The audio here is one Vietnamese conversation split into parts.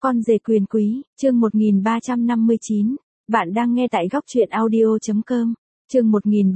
Con rể quyền quý, chương 1359. Bạn đang nghe tại góc truyện audio.com. Chương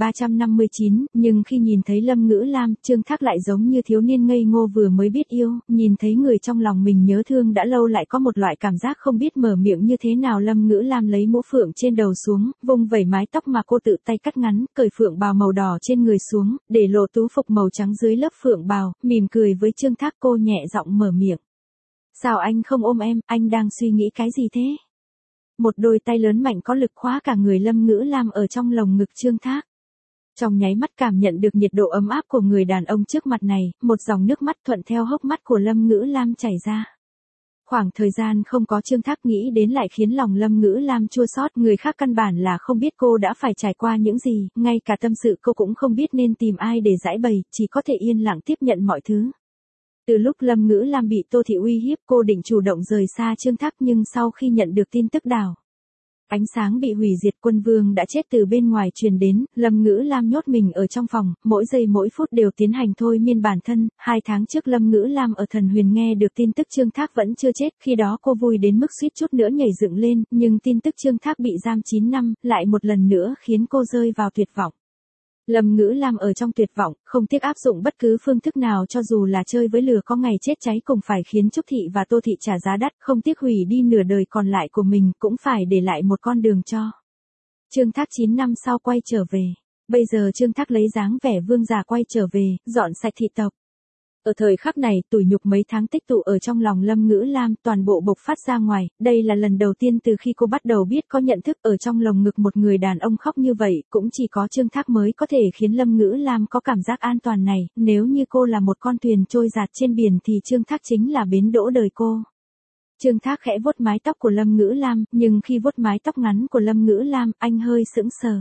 1359, nhưng khi nhìn thấy Lâm Ngữ Lam, Trương Thác lại giống như thiếu niên ngây ngô vừa mới biết yêu, nhìn thấy người trong lòng mình nhớ thương đã lâu lại có một loại cảm giác không biết mở miệng như thế nào. Lâm Ngữ Lam lấy mũ phượng trên đầu xuống, vung vẩy mái tóc mà cô tự tay cắt ngắn, cởi phượng bào màu đỏ trên người xuống, để lộ tú phục màu trắng dưới lớp phượng bào, mỉm cười với Trương Thác. Cô nhẹ giọng mở miệng. Sao anh không ôm em, anh đang suy nghĩ cái gì thế? Một đôi tay lớn mạnh có lực khóa cả người Lâm Ngữ Lam ở trong lồng ngực Trương Thác. Trong nháy mắt cảm nhận được nhiệt độ ấm áp của người đàn ông trước mặt này, một dòng nước mắt thuận theo hốc mắt của Lâm Ngữ Lam chảy ra. Khoảng thời gian không có Trương Thác nghĩ đến lại khiến lòng Lâm Ngữ Lam chua xót, người khác căn bản là không biết cô đã phải trải qua những gì, ngay cả tâm sự cô cũng không biết nên tìm ai để giải bày, chỉ có thể yên lặng tiếp nhận mọi thứ. Từ lúc Lâm Ngữ Lam bị Tô Thị uy hiếp, cô định chủ động rời xa Trương Thác, nhưng sau khi nhận được tin tức đảo ánh sáng bị hủy diệt, quân vương đã chết từ bên ngoài truyền đến, Lâm Ngữ Lam nhốt mình ở trong phòng, mỗi giây mỗi phút đều tiến hành thôi miên bản thân. 2 tháng trước Lâm Ngữ Lam ở Thần Huyền nghe được tin tức Trương Thác vẫn chưa chết, khi đó cô vui đến mức suýt chút nữa nhảy dựng lên, nhưng tin tức Trương Thác bị giam 9 năm, lại một lần nữa khiến cô rơi vào tuyệt vọng. Lâm Ngữ Lam ở trong tuyệt vọng, không tiếc áp dụng bất cứ phương thức nào, cho dù là chơi với lửa có ngày chết cháy cùng phải khiến Trúc Thị và Tô Thị trả giá đắt, không tiếc hủy đi nửa đời còn lại của mình, cũng phải để lại một con đường cho Trương Thác. 9 năm sau quay trở về. Bây giờ Trương Thác lấy dáng vẻ vương giả quay trở về, dọn sạch thị tộc. Ở thời khắc này, tủi nhục mấy tháng tích tụ ở trong lòng Lâm Ngữ Lam toàn bộ bộc phát ra ngoài, đây là lần đầu tiên từ khi cô bắt đầu biết có nhận thức, ở trong lồng ngực một người đàn ông khóc như vậy, cũng chỉ có Trương Thác mới có thể khiến Lâm Ngữ Lam có cảm giác an toàn này, nếu như cô là một con thuyền trôi dạt trên biển thì Trương Thác chính là bến đỗ đời cô. Trương Thác khẽ vuốt mái tóc của Lâm Ngữ Lam, nhưng khi vuốt mái tóc ngắn của Lâm Ngữ Lam, anh hơi sững sờ.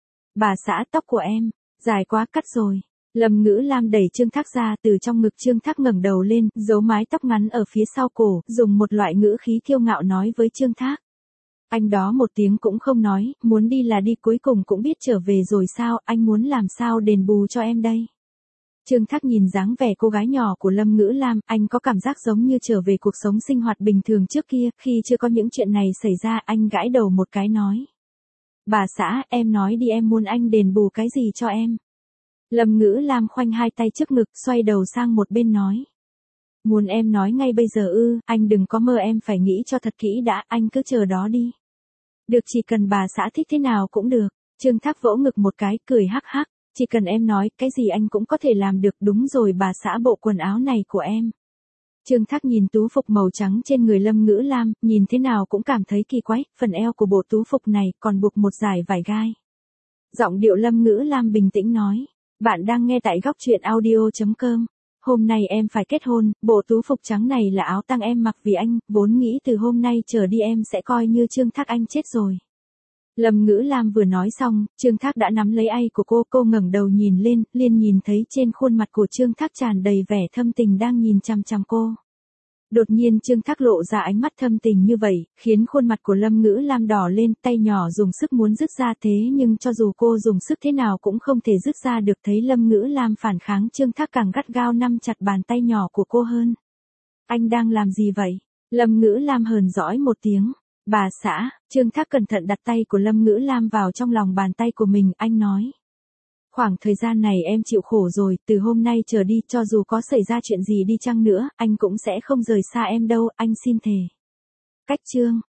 Bà xã, tóc của em dài quá, cắt rồi. Lâm Ngữ Lam đẩy Trương Thác ra, từ trong ngực Trương Thác ngẩng đầu lên, giấu mái tóc ngắn ở phía sau cổ, dùng một loại ngữ khí kiêu ngạo nói với Trương Thác. Anh đó một tiếng cũng không nói, muốn đi là đi, cuối cùng cũng biết trở về rồi sao, anh muốn làm sao đền bù cho em đây? Trương Thác nhìn dáng vẻ cô gái nhỏ của Lâm Ngữ Lam, anh có cảm giác giống như trở về cuộc sống sinh hoạt bình thường trước kia, khi chưa có những chuyện này xảy ra. Anh gãi đầu một cái nói. Bà xã, em nói đi, em muốn anh đền bù cái gì cho em? Lâm Ngữ Lam khoanh hai tay trước ngực, xoay đầu sang một bên nói. Muốn em nói ngay bây giờ ư? Anh đừng có mơ, em phải nghĩ cho thật kỹ đã, anh cứ chờ đó đi. Được, chỉ cần bà xã thích thế nào cũng được. Trương Thác vỗ ngực một cái, cười hắc hắc. Chỉ cần em nói, cái gì anh cũng có thể làm được. Đúng rồi bà xã, bộ quần áo này của em. Trương Thác nhìn tú phục màu trắng trên người Lâm Ngữ Lam, nhìn thế nào cũng cảm thấy kỳ quái, phần eo của bộ tú phục này còn buộc một dải vải gai. Giọng điệu Lâm Ngữ Lam bình tĩnh nói. Bạn đang nghe tại góc truyện audio.com. Hôm nay em phải kết hôn, bộ tú phục trắng này là áo tang em mặc vì anh, vốn nghĩ từ hôm nay trở đi em sẽ coi như Trương Thác anh chết rồi. Lâm Ngữ Lam vừa nói xong, Trương Thác đã nắm lấy tay của cô ngẩng đầu nhìn lên, liền nhìn thấy trên khuôn mặt của Trương Thác tràn đầy vẻ thâm tình đang nhìn chằm chằm cô. Đột nhiên Trương Thác lộ ra ánh mắt thâm tình như vậy, khiến khuôn mặt của Lâm Ngữ Lam đỏ lên, tay nhỏ dùng sức muốn rứt ra, thế nhưng cho dù cô dùng sức thế nào cũng không thể rứt ra được. Thấy Lâm Ngữ Lam phản kháng, Trương Thác càng gắt gao nắm chặt bàn tay nhỏ của cô hơn. Anh đang làm gì vậy? Lâm Ngữ Lam hờn dỗi một tiếng. Bà xã. Trương Thác cẩn thận đặt tay của Lâm Ngữ Lam vào trong lòng bàn tay của mình, anh nói. Khoảng thời gian này em chịu khổ rồi, từ hôm nay trở đi, cho dù có xảy ra chuyện gì đi chăng nữa, anh cũng sẽ không rời xa em đâu, anh xin thề. Cách chương